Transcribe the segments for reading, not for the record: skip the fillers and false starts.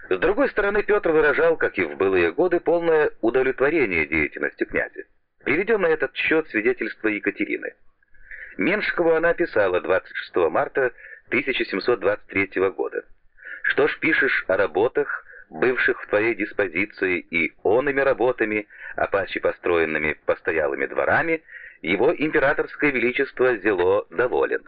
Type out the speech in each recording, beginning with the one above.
С другой стороны, Петр выражал, как и в былые годы, полное удовлетворение деятельностью князя. Приведем на этот счет свидетельство Екатерины. Меншикову она писала 26 марта 1723 года. «Что ж пишешь о работах, бывших в твоей диспозиции, и оными работами, а паче построенными постоялыми дворами, его императорское величество зело доволен».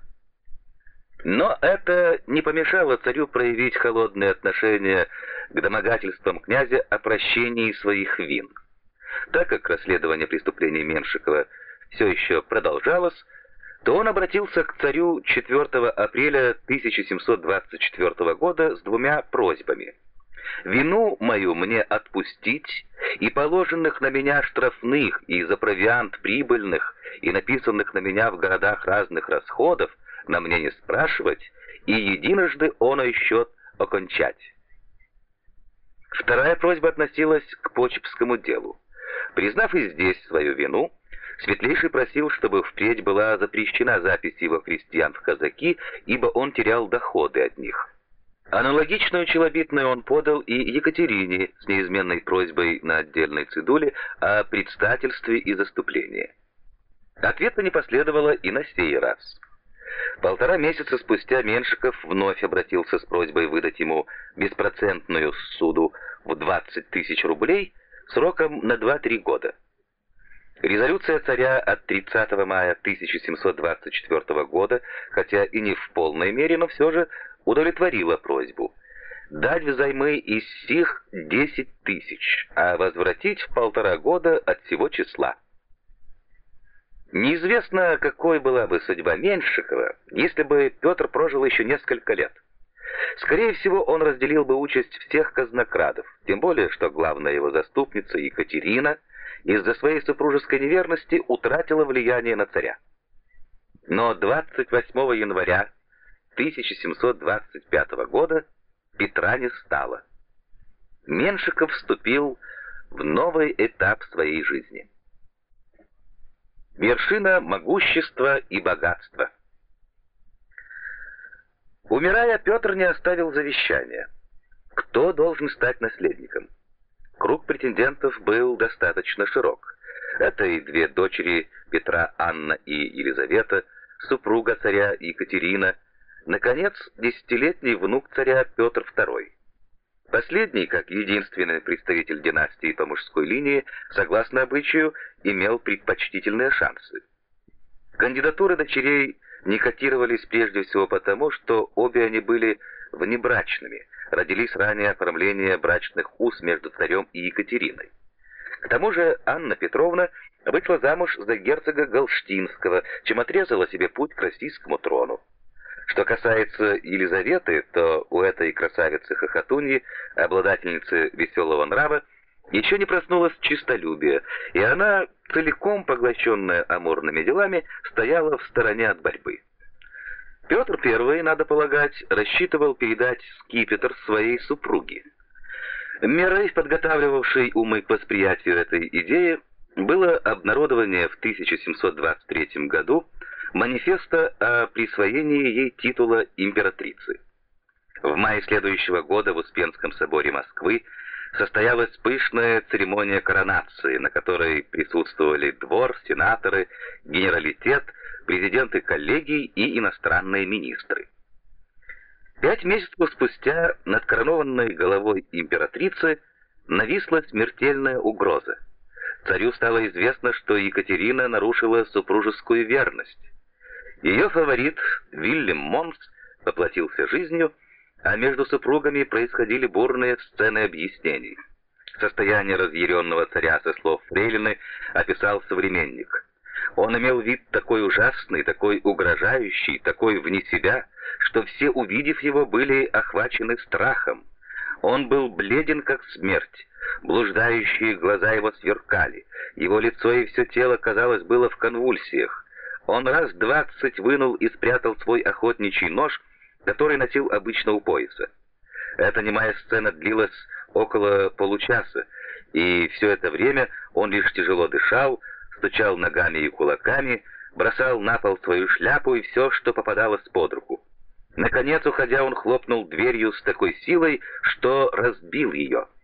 Но это не помешало царю проявить холодные отношения к домогательствам князя о прощении своих вин. Так как расследование преступлений Меншикова все еще продолжалось, то он обратился к царю 4 апреля 1724 года с двумя просьбами: «Вину мою мне отпустить, и положенных на меня штрафных и за провиант прибыльных и написанных на меня в городах разных расходов на мне не спрашивать, и единожды оно счет окончать». Вторая просьба относилась к Почепскому делу. Признав и здесь свою вину, Светлейший просил, чтобы впредь была запрещена запись его крестьян в казаки, ибо он терял доходы от них. Аналогичную челобитную он подал и Екатерине с неизменной просьбой на отдельной цедуле о предстательстве и заступлении. Ответа не последовало и на сей раз. 1,5 месяца спустя Меншиков вновь обратился с просьбой выдать ему беспроцентную ссуду в 20 тысяч рублей сроком на 2-3 года. Резолюция царя от 30 мая 1724 года, хотя и не в полной мере, но все же удовлетворила просьбу дать взаймы из сих 10 тысяч, а возвратить в 1,5 года от сего числа. Неизвестно, какой была бы судьба Меншикова, если бы Петр прожил еще несколько лет. Скорее всего, он разделил бы участь всех казнокрадов, тем более, что главная его заступница Екатерина из-за своей супружеской неверности утратила влияние на царя. Но 28 января 1725 года Петра не стало. Меншиков вступил в новый этап своей жизни. Вершина могущества и богатства. Умирая, Петр не оставил завещания. Кто должен стать наследником? Круг претендентов был достаточно широк. Это и 2 дочери Петра, Анна и Елизавета, супруга царя Екатерина, наконец, 10-летний внук царя Петр II. Последний, как единственный представитель династии по мужской линии, согласно обычаю, имел предпочтительные шансы. Кандидатуры дочерей не котировались прежде всего потому, что обе они были внебрачными, родились ранее оформления брачных уз между царем и Екатериной. К тому же Анна Петровна вышла замуж за герцога Галштинского, чем отрезала себе путь к российскому трону. Что касается Елизаветы, то у этой красавицы-хохотуньи, обладательницы веселого нрава, еще не проснулось честолюбие, и она, целиком поглощенная амурными делами, стояла в стороне от борьбы. Петр I, надо полагать, рассчитывал передать скипетр своей супруге. Мерой, подготавливавшей умы к восприятию этой идеи, было обнародование в 1723 году манифеста о присвоении ей титула императрицы. В мае следующего года в Успенском соборе Москвы состоялась пышная церемония коронации, на которой присутствовали двор, сенаторы, генералитет, президенты коллегий и иностранные министры. 5 месяцев спустя над коронованной головой императрицы нависла смертельная угроза. Царю стало известно, что Екатерина нарушила супружескую верность. Ее фаворит Вильям Монс поплатился жизнью, а между супругами происходили бурные сцены объяснений. Состояние разъяренного царя, со слов Фрейлины, описал современник. Он имел вид такой ужасный, такой угрожающий, такой вне себя, что все, увидев его, были охвачены страхом. Он был бледен, как смерть, блуждающие глаза его сверкали, его лицо и все тело, казалось, было в конвульсиях. Он раз 20 вынул и спрятал свой охотничий нож, который носил обычно у пояса. Эта немая сцена длилась около получаса, и все это время он лишь тяжело дышал, стучал ногами и кулаками, бросал на пол свою шляпу и все, что попадалось под руку. Наконец, уходя, он хлопнул дверью с такой силой, что разбил ее.